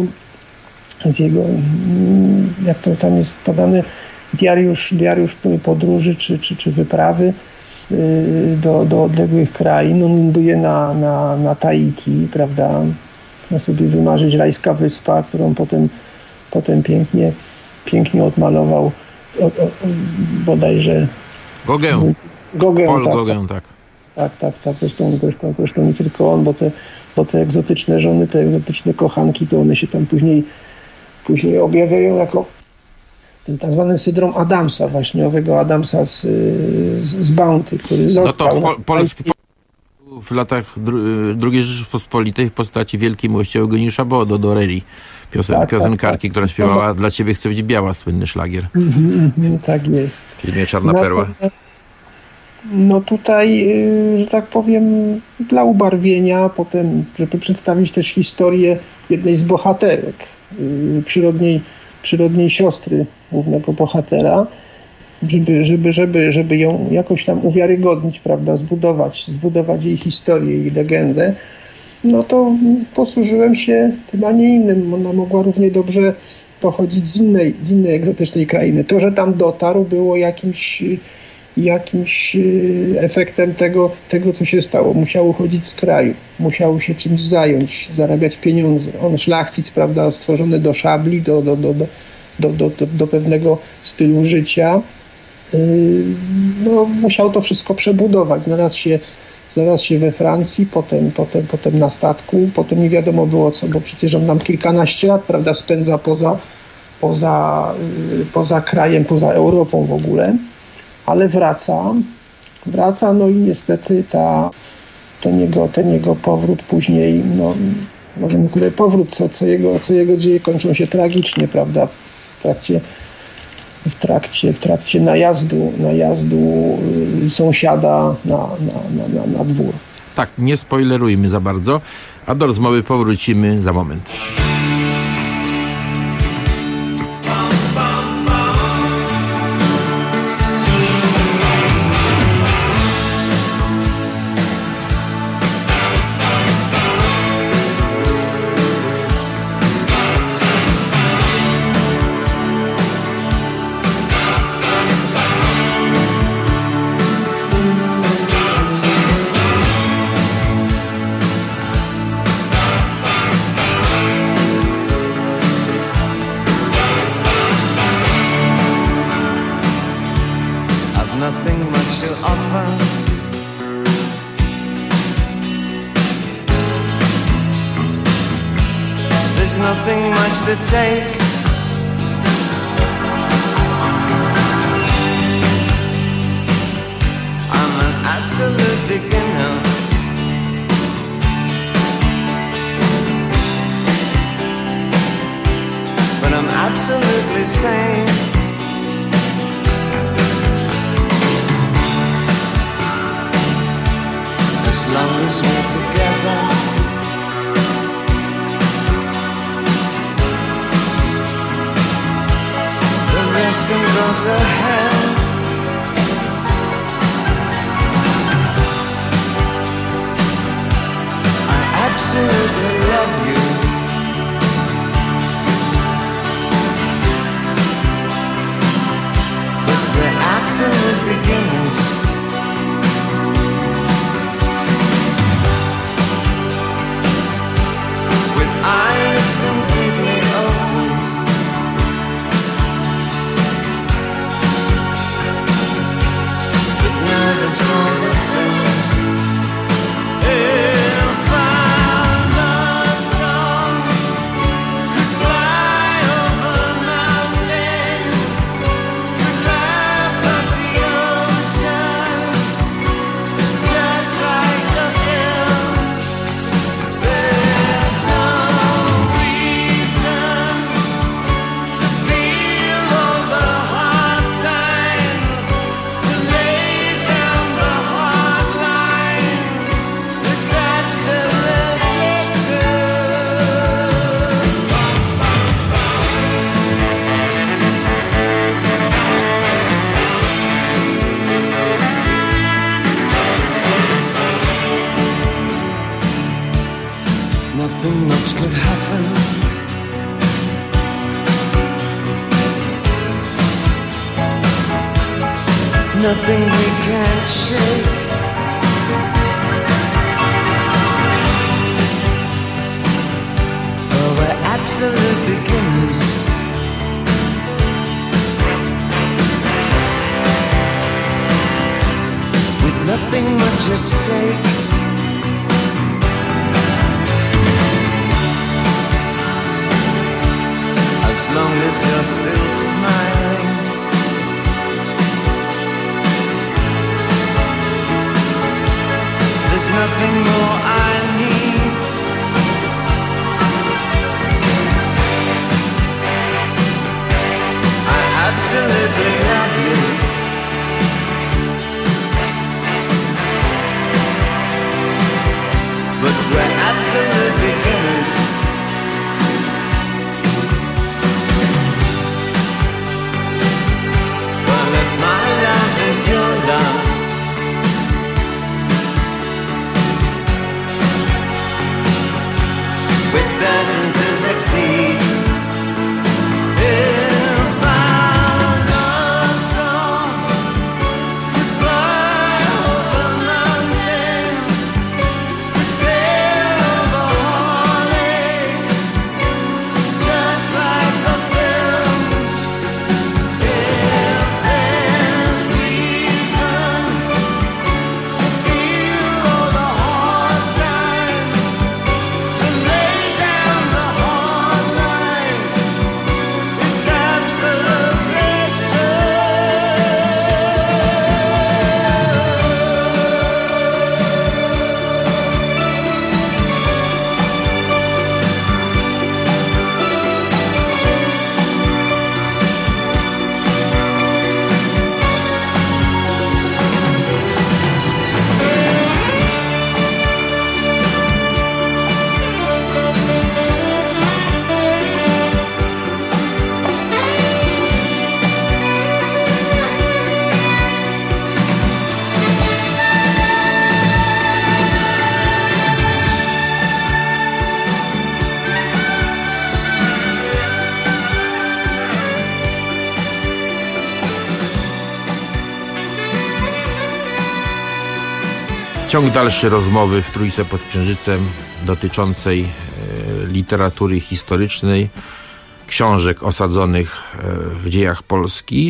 jak to tam jest podane, diariusz podróży czy wyprawy do odległych krain. On ląduje na Tahiti, prawda? Ma sobie wymarzyć rajska wyspa, którą potem pięknie odmalował bodajże Gauguin. Paul Gauguin, tak. Tak. Zresztą nie tylko on, bo te egzotyczne żony, te egzotyczne kochanki, to one się tam później objawiają jako ten tak zwany syndrom Adamsa, właśnie owego Adamsa z Bounty, który został. No to polski w latach II Rzeczypospolitej w postaci wielkiej miłości Eugeniusza Bo do Doreri, piosenkarki, która śpiewała Dla ciebie chcę być biała, słynny szlagier. Tak jest. W filmie Czarna Perła. No tutaj, że tak powiem, dla ubarwienia, potem, żeby przedstawić też historię jednej z bohaterek, przyrodniej siostry głównego bohatera, żeby ją jakoś tam uwiarygodnić, prawda, zbudować jej historię i legendę, no to posłużyłem się chyba nie innym. Ona mogła równie dobrze pochodzić z innej egzotycznej krainy. To, że tam dotarł, było jakimś efektem tego, co się stało. Musiał uchodzić z kraju, musiał się czymś zająć, zarabiać pieniądze. On szlachcic, prawda, stworzony do szabli, do pewnego stylu życia. No, musiał to wszystko przebudować. Znalazł się we Francji, potem na statku, potem nie wiadomo było co, bo przecież on nam kilkanaście lat, prawda, spędza poza krajem, poza Europą w ogóle, ale wraca, no i niestety ten jego powrót później, no może nie tyle powrót, co jego dzieje kończą się tragicznie, prawda, w trakcie najazdu sąsiada na dwór. Tak, nie spoilerujmy za bardzo, a do rozmowy powrócimy za moment. Nothing much to offer. There's nothing much to take. I'm an absolute beginner. But I'm absolutely sane. As long as we're together, the rest can go to hell. I absolutely love you. But we're absolute beginners. Eyes completely open, but nerves all the same. If our love song could fly over mountains, could laugh at the ocean, just like the hills, there's no nothing much could happen. Nothing we can't shake. Oh, we're absolute beginners. With nothing much at stake. As long as you're still smiling, there's no nothing more I need. I absolutely love you. But we're absolute beginners. Well, if my love is your love, we're certain to succeed. If our love's on, we fly over mountains, we sail the heartache, just like the films. If there's reason to feel all the hard times, to lay down the hard lines, it's absolutely true. Ciąg dalszy rozmowy w Trójce pod Księżycem dotyczącej literatury historycznej, książek osadzonych w dziejach Polski.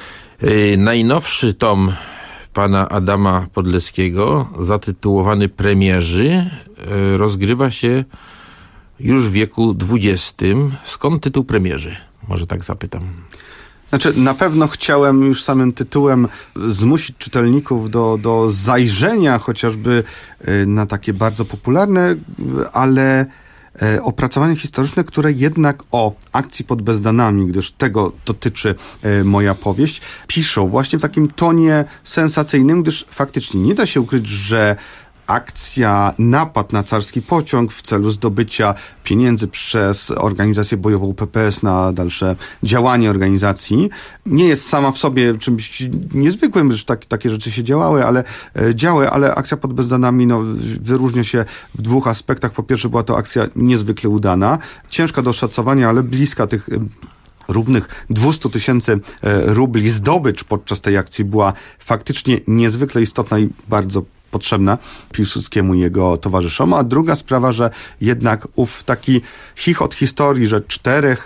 Najnowszy tom pana Adama Podleskiego, zatytułowany Premierzy, rozgrywa się już w wieku XX. Skąd tytuł Premierzy? Może tak zapytam. Znaczy, na pewno chciałem już samym tytułem zmusić czytelników do zajrzenia chociażby na takie bardzo popularne, ale opracowanie historyczne, które jednak o akcji pod Bezdanami, gdyż tego dotyczy moja powieść, piszą właśnie w takim tonie sensacyjnym, gdyż faktycznie nie da się ukryć, że akcja, napad na carski pociąg w celu zdobycia pieniędzy przez organizację bojową PPS na dalsze działanie organizacji nie jest sama w sobie czymś niezwykłym, że takie rzeczy się działy, ale akcja pod Bezdanami wyróżnia się w dwóch aspektach. Po pierwsze, była to akcja niezwykle udana, ciężka do oszacowania, ale bliska tych równych 200 000 rubli. Zdobycz podczas tej akcji była faktycznie niezwykle istotna i bardzo potrzebna Piłsudskiemu i jego towarzyszom. A druga sprawa, że jednak ów taki chichot historii, że 4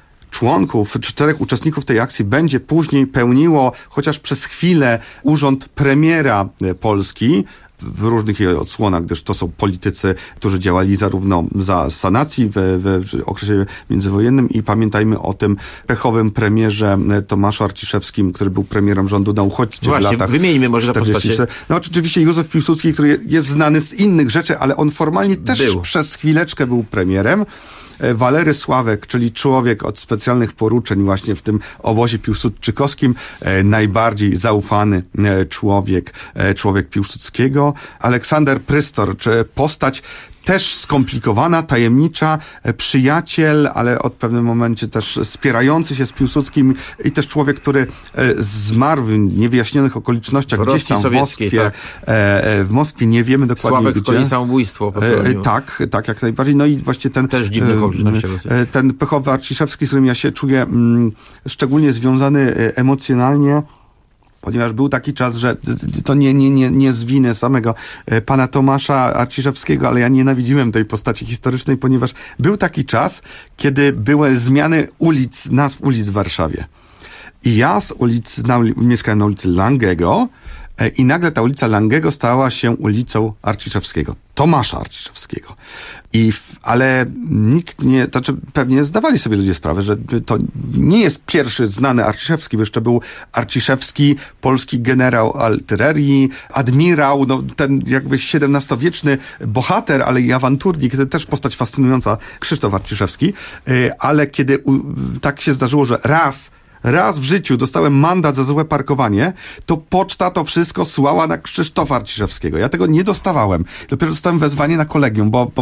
uczestników tej akcji będzie później pełniło chociaż przez chwilę urząd premiera Polski w różnych jej odsłonach, gdyż to są politycy, którzy działali zarówno za sanacji w okresie międzywojennym i pamiętajmy o tym pechowym premierze Tomaszu Arciszewskim, który był premierem rządu na uchodźstwie w latach. Wymieńmy może na postacie. No oczywiście Józef Piłsudski, który jest znany z innych rzeczy, ale on formalnie też przez chwileczkę był premierem. Walery Sławek, czyli człowiek od specjalnych poruczeń właśnie w tym obozie piłsudczykowskim, najbardziej zaufany człowiek Piłsudskiego. Aleksander Prystor, czy postać też skomplikowana, tajemnicza, przyjaciel, ale od pewnym momencie też spierający się z Piłsudskim i też człowiek, który zmarł w niewyjaśnionych okolicznościach w gdzieś tam w Moskwie. Tak. W Moskwie nie wiemy dokładnie Sławek gdzie. z kolei samobójstwo popełnił. Tak, jak najbardziej. No i właśnie ten też w dziwnych okolicznościach. Ten pechowy Arciszewski, z którym ja się czuję szczególnie związany emocjonalnie, ponieważ był taki czas, że to nie z winy samego pana Tomasza Arciszewskiego, ale ja nienawidziłem tej postaci historycznej, ponieważ był taki czas, kiedy były zmiany nazw ulic w Warszawie. I ja mieszkałem na ulicy Langego i nagle ta ulica Langego stała się ulicą Arciszewskiego, Tomasza Arciszewskiego. Ale nikt nie, to znaczy pewnie zdawali sobie ludzie sprawę, że to nie jest pierwszy znany Arciszewski, bo jeszcze był Arciszewski, polski generał artylerii, admirał, no ten jakby XVII-wieczny bohater, ale i awanturnik, to też postać fascynująca, Krzysztof Arciszewski, ale kiedy tak się zdarzyło, że raz w życiu dostałem mandat za złe parkowanie, to poczta to wszystko słała na Krzysztofa Arciszewskiego. Ja tego nie dostawałem. Dopiero dostałem wezwanie na kolegium, bo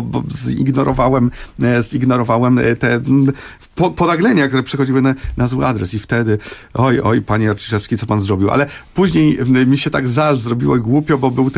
zignorowałem te podaglenia, które przychodziły na zły adres. I wtedy, oj, panie Arciszewski, co pan zrobił? Ale później mi się tak zrobiło głupio, bo był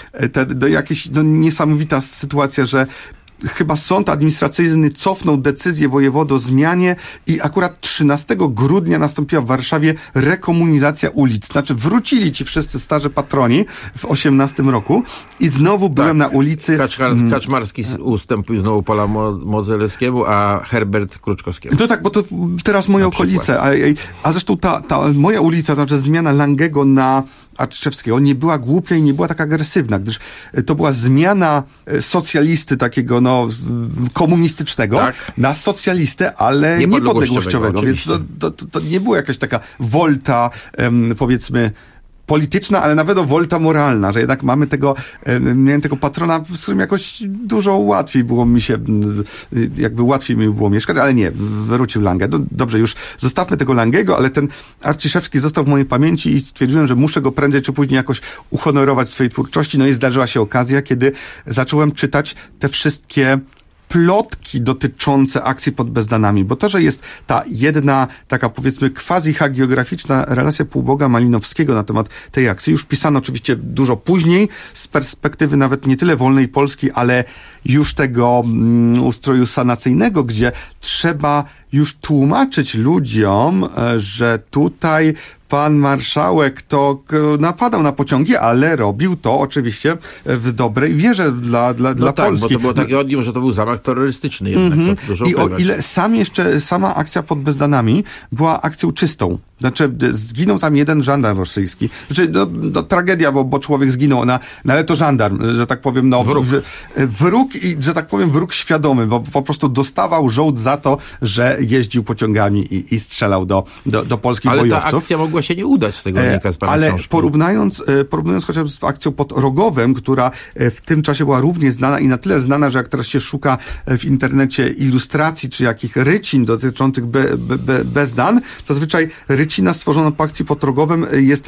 jakaś niesamowita sytuacja, że chyba sąd administracyjny cofnął decyzję wojewody o zmianie i akurat 13 grudnia nastąpiła w Warszawie rekomunizacja ulic. Znaczy wrócili ci wszyscy starzy patroni w 18 roku i znowu byłem na ulicy... Kaczmarski ustępił znowu Pola Modzelewskiemu, a Herbert Kruczkowskiemu. To tak, bo to teraz moje okolice. A zresztą ta moja ulica, to znaczy zmiana Langego na Arciszewskiego nie była głupia i nie była tak agresywna, gdyż to była zmiana socjalisty takiego komunistycznego na socjalistę, ale niepodległościowego. Więc to nie była jakaś taka wolta, powiedzmy, polityczna, ale nawet wolta moralna, że jednak miałem tego patrona, z którym jakoś dużo łatwiej było mi się, łatwiej mi było mieszkać, ale nie, wrócił Lange. Dobrze, już zostawmy tego Langego, ale ten Arciszewski został w mojej pamięci i stwierdziłem, że muszę go prędzej czy później jakoś uhonorować w swojej twórczości. No i zdarzyła się okazja, kiedy zacząłem czytać te wszystkie plotki dotyczące akcji pod Bezdanami, bo to, że jest ta jedna taka, powiedzmy, quasi-hagiograficzna relacja półboga Malinowskiego na temat tej akcji, już pisano oczywiście dużo później, z perspektywy nawet nie tyle wolnej Polski, ale już tego ustroju sanacyjnego, gdzie trzeba już tłumaczyć ludziom, że tutaj pan marszałek to napadał na pociągi, ale robił to oczywiście w dobrej wierze dla Polski. Bo to było takie odium, że to był zamach terrorystyczny jednak. I o ile sama akcja pod Bezdanami była akcją czystą. Znaczy, zginął tam jeden żandarm rosyjski. Znaczy, tragedia, bo człowiek zginął, ale to żandarm, że tak powiem, wróg i, że tak powiem, wróg świadomy, bo po prostu dostawał żołd za to, że jeździł pociągami i strzelał do polskich bojowców. Ale ta akcja mogła się nie udać z tego wynika z pana ale książki. porównując chociażby z akcją pod Rogowem, która w tym czasie była równie znana i na tyle znana, że jak teraz się szuka w internecie ilustracji czy jakich rycin dotyczących Bezdan, to zazwyczaj rycina stworzona po akcji pod Rogowem jest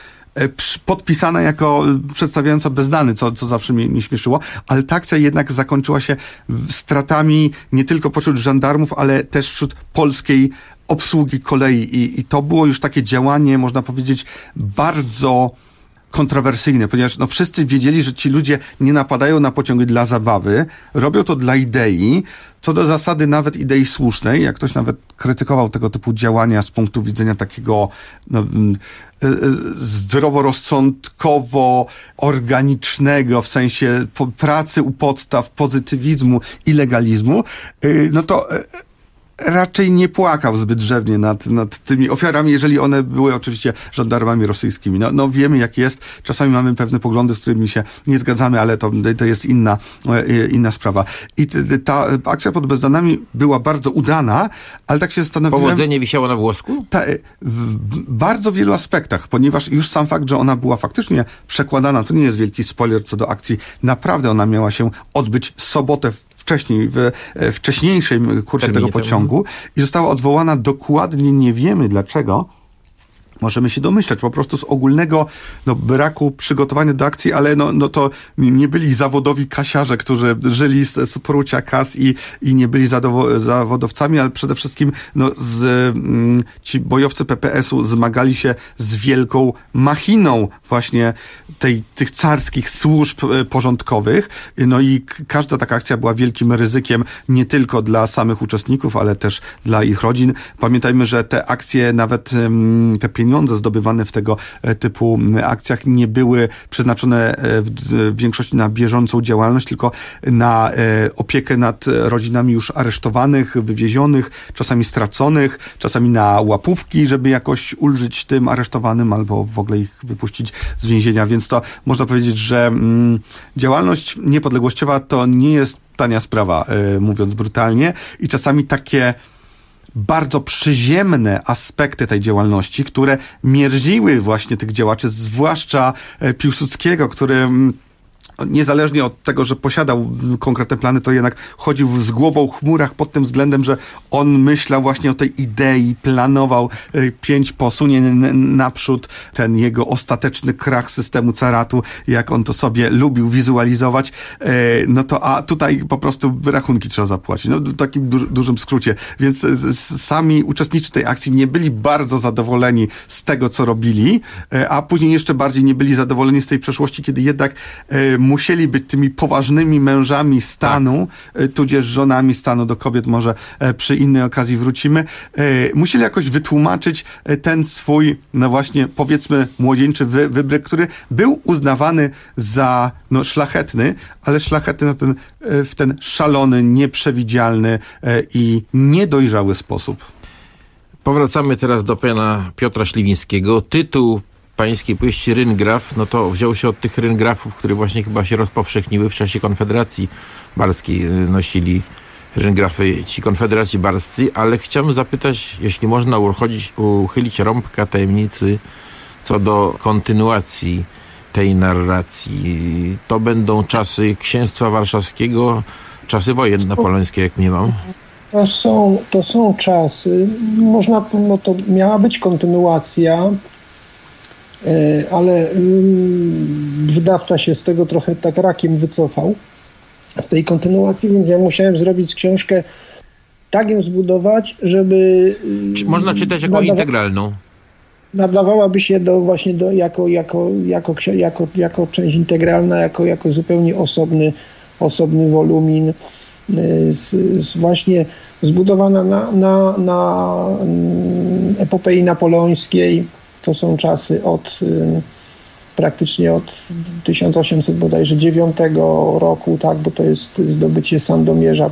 podpisana jako przedstawiająca Bezdany, co zawsze mnie śmieszyło, ale ta akcja jednak zakończyła się stratami nie tylko pośród żandarmów, ale też wśród polskiej obsługi kolei i to było już takie działanie, można powiedzieć, bardzo kontrowersyjne, ponieważ wszyscy wiedzieli, że ci ludzie nie napadają na pociągi dla zabawy, robią to dla idei, co do zasady nawet idei słusznej, jak ktoś nawet krytykował tego typu działania z punktu widzenia takiego zdroworozsądkowo-organicznego, w sensie pracy u podstaw pozytywizmu i legalizmu, to raczej nie płakał zbyt drzewnie nad tymi ofiarami, jeżeli one były oczywiście żandarmami rosyjskimi. Wiemy jak jest. Czasami mamy pewne poglądy, z którymi się nie zgadzamy, ale to jest inna sprawa. I ta akcja pod Bezdanami była bardzo udana, ale tak się zastanowiłem... Powodzenie wisiało na włosku? W bardzo wielu aspektach, ponieważ już sam fakt, że ona była faktycznie przekładana, to nie jest wielki spoiler co do akcji, naprawdę ona miała się odbyć sobotę wcześniej, w wcześniejszym kursie tego pociągu i została odwołana dokładnie, nie wiemy dlaczego. Możemy się domyślać po prostu z ogólnego braku przygotowania do akcji, ale to nie byli zawodowi kasiarze, którzy żyli z prucia kas i nie byli zawodowcami, ale przede wszystkim ci bojowcy PPS-u zmagali się z wielką machiną właśnie tych carskich służb porządkowych. I każda taka akcja była wielkim ryzykiem nie tylko dla samych uczestników, ale też dla ich rodzin. Pamiętajmy, że te akcje, nawet te pieniądze, pieniądze zdobywane w tego typu akcjach nie były przeznaczone w większości na bieżącą działalność, tylko na opiekę nad rodzinami już aresztowanych, wywiezionych, czasami straconych, czasami na łapówki, żeby jakoś ulżyć tym aresztowanym albo w ogóle ich wypuścić z więzienia. Więc to można powiedzieć, że działalność niepodległościowa to nie jest tania sprawa, mówiąc brutalnie, i czasami takie bardzo przyziemne aspekty tej działalności, które mierziły właśnie tych działaczy, zwłaszcza Piłsudskiego, który niezależnie od tego, że posiadał konkretne plany, to jednak chodził z głową w chmurach pod tym względem, że on myślał właśnie o tej idei, planował 5 posunięć naprzód, ten jego ostateczny krach systemu caratu, jak on to sobie lubił wizualizować, no to a tutaj po prostu rachunki trzeba zapłacić. No w takim dużym skrócie. Więc sami uczestnicy tej akcji nie byli bardzo zadowoleni z tego, co robili, a później jeszcze bardziej nie byli zadowoleni z tej przeszłości, kiedy jednak musieli być tymi poważnymi mężami stanu, tudzież żonami stanu, do kobiet może przy innej okazji wrócimy, musieli jakoś wytłumaczyć ten swój, no właśnie, powiedzmy, młodzieńczy wybryk, który był uznawany za szlachetny, ale szlachetny w ten szalony, nieprzewidzialny i niedojrzały sposób. Powracamy teraz do pana Piotra Śliwińskiego. Tytuł pańskiej powieści Ryngraf, no to wziął się od tych ryngrafów, które właśnie chyba się rozpowszechniły w czasie Konfederacji Barskiej. Nosili ryngrafy ci Konfederacji Barscy, ale chciałbym zapytać, jeśli można uchylić rąbka tajemnicy co do kontynuacji tej narracji. To będą czasy Księstwa Warszawskiego, czasy wojen napoleońskie, jak mniemam. To są czasy, to miała być kontynuacja, ale wydawca się z tego trochę tak rakiem wycofał, z tej kontynuacji, więc ja musiałem zrobić książkę, tak ją zbudować, żeby... Można czytać jako integralną. Nadawałaby się jako część integralna, jako zupełnie osobny wolumin, właśnie zbudowana na epopei napoleońskiej. To są czasy praktycznie od 1809 roku, tak, bo to jest zdobycie Sandomierza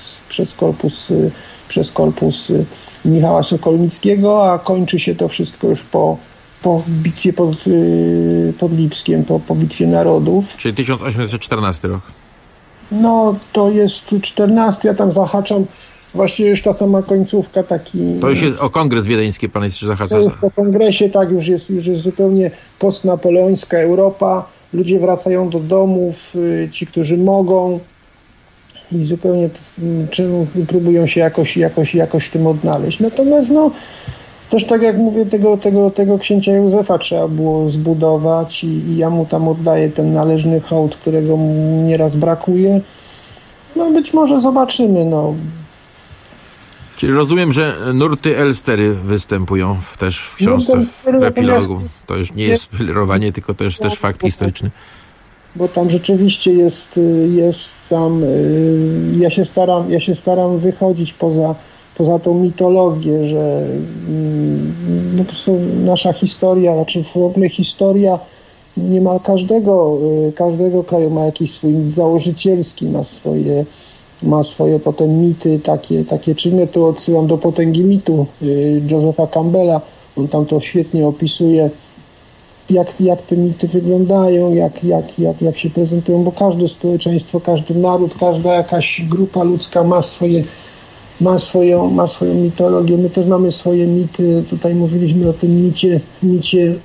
przez korpus Michała Sokolnickiego, a kończy się to wszystko już po bitwie pod Lipskiem, po bitwie narodów. Czyli 1814 rok. No, to jest 14, ja tam zahaczam. Właściwie już ta sama końcówka taki... To już jest o Kongres Wiedeński, pan jeszcze zahacza. To już po kongresie, tak, już jest zupełnie postnapoleońska Europa. Ludzie wracają do domów, ci, którzy mogą, i zupełnie próbują się jakoś w tym odnaleźć. Natomiast też tak jak mówię, tego księcia Józefa trzeba było zbudować i ja mu tam oddaję ten należny hołd, którego mu nieraz brakuje. No być może zobaczymy, Czyli rozumiem, że nurty Elstery występują też w książce, w epilogu. To już nie jest spoilerowanie, tylko też fakt historyczny. Bo tam rzeczywiście jest tam... Ja się staram wychodzić poza tą mitologię, że po prostu nasza historia, znaczy w ogóle historia niemal każdego kraju ma jakiś swój mit założycielski, ma swoje potem mity, takie czyny. Tu odsyłam do Potęgi mitu Josepha Campbella. On tam to świetnie opisuje, jak te mity wyglądają, jak się prezentują, bo każde społeczeństwo, każdy naród, każda jakaś grupa ludzka ma swoją mitologię. My też mamy swoje mity. Tutaj mówiliśmy o tym micie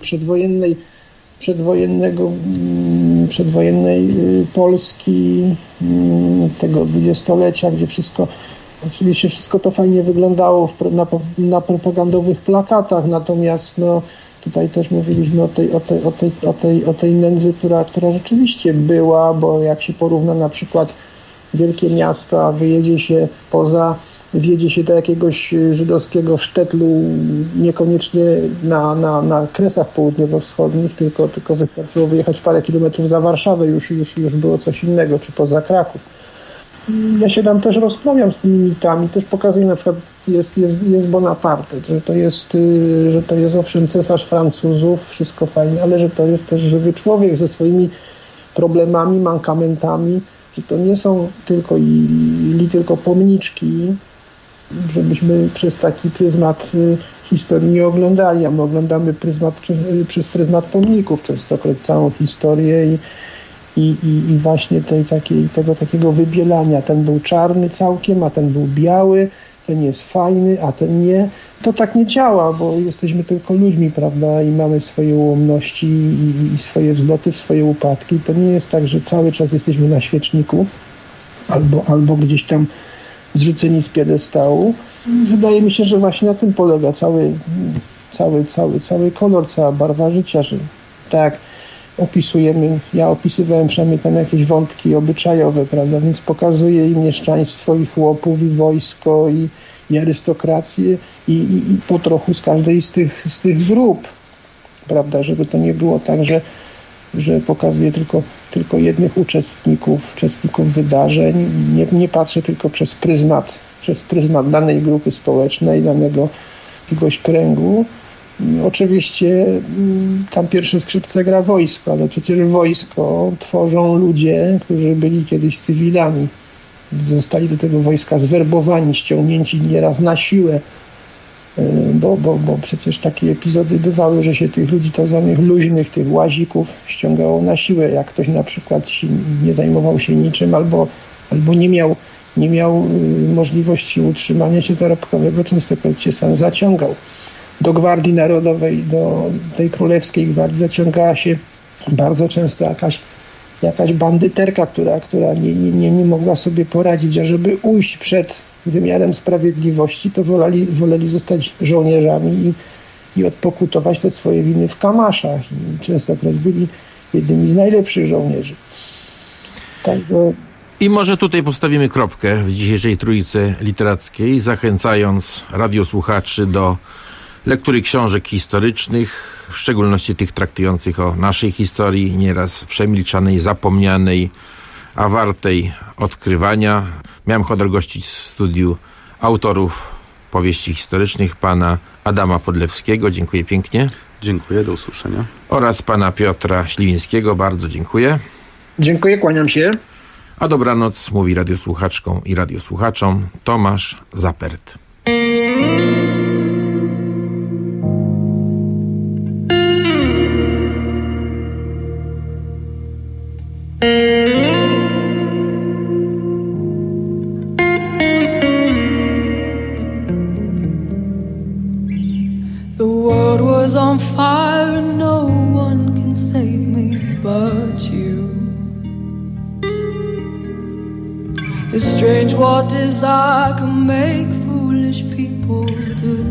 przedwojennej Polski, tego dwudziestolecia, gdzie oczywiście wszystko to fajnie wyglądało na propagandowych plakatach, natomiast tutaj też mówiliśmy o tej nędzy, która rzeczywiście była, bo jak się porówna na przykład wielkie miasta, wjedzie się do jakiegoś żydowskiego sztetlu, niekoniecznie na Kresach Południowo-Wschodnich, tylko wystarczyło wyjechać parę kilometrów za Warszawę, już było coś innego, czy poza Kraków. ja się tam też rozprawiam z tymi mitami, też pokazuję, na przykład jest Bonaparte, że to jest owszem cesarz Francuzów, wszystko fajnie, ale że to jest też żywy człowiek ze swoimi problemami, mankamentami, że to nie są tylko pomniczki, żebyśmy przez taki pryzmat historii nie oglądali, a my oglądamy przez pryzmat pomników, częstokroć całą historię i właśnie tego takiego wybielania. Ten był czarny całkiem, a ten był biały, ten jest fajny, a ten nie. To tak nie działa, bo jesteśmy tylko ludźmi, prawda, i mamy swoje ułomności i swoje wzloty, swoje upadki. To nie jest tak, że cały czas jesteśmy na świeczniku albo gdzieś tam zrzuceni z piedestału. Wydaje mi się, że właśnie na tym polega cały kolor, cała barwa życia, że tak ja opisywałem przynajmniej tam jakieś wątki obyczajowe, prawda, więc pokazuję i mieszczaństwo, i chłopów, i wojsko, i arystokrację i po trochu z każdej z tych grup, prawda, żeby to nie było tak, że pokazuję tylko jednych uczestników wydarzeń, nie patrzę tylko przez pryzmat danej grupy społecznej, danego jakiegoś kręgu. Oczywiście tam pierwsze skrzypce gra wojsko, ale przecież wojsko tworzą ludzie, którzy byli kiedyś cywilami. Zostali do tego wojska zwerbowani, ściągnięci nieraz na siłę, bo przecież takie epizody bywały, że się tych ludzi tak zwanych luźnych, tych łazików ściągało na siłę, jak ktoś na przykład nie zajmował się niczym albo nie miał możliwości utrzymania się zarobkowego, częstokroć się sam zaciągał. Do Gwardii Narodowej, do tej Królewskiej Gwardii zaciągała się bardzo często jakaś bandyterka, która nie mogła sobie poradzić, a żeby ujść przed wymiarem sprawiedliwości, to woleli zostać żołnierzami i odpokutować te swoje winy w kamaszach. I częstokroć byli jednymi z najlepszych żołnierzy. Także... I może tutaj postawimy kropkę w dzisiejszej trójce literackiej, zachęcając radiosłuchaczy do lektury książek historycznych, w szczególności tych traktujących o naszej historii, nieraz przemilczanej, zapomnianej, a wartej odkrywania. Miałem honor gościć w studiu autorów powieści historycznych, pana Adama Podlewskiego. Dziękuję pięknie. Dziękuję, do usłyszenia. Oraz pana Piotra Śliwińskiego. Bardzo dziękuję. Dziękuję, kłaniam się. A dobranoc mówi radiosłuchaczkom i radiosłuchaczom Tomasz Zapert. The world was on fire, no one can save me but you. The strange what desire can make foolish people do.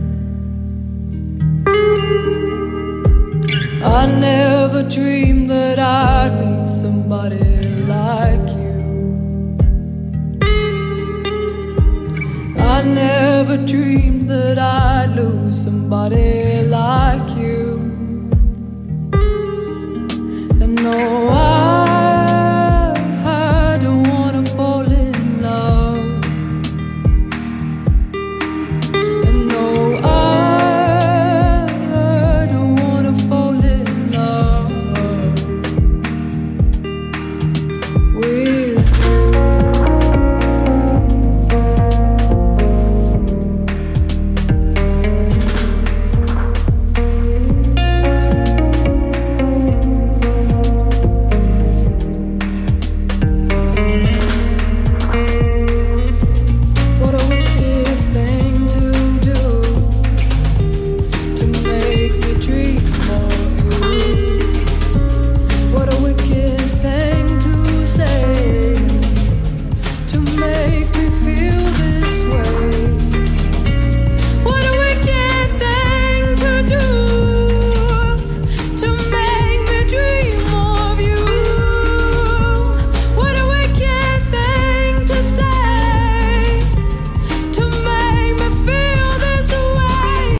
I never dreamed that I'd meet somebody like you. I never dreamed that I'd lose somebody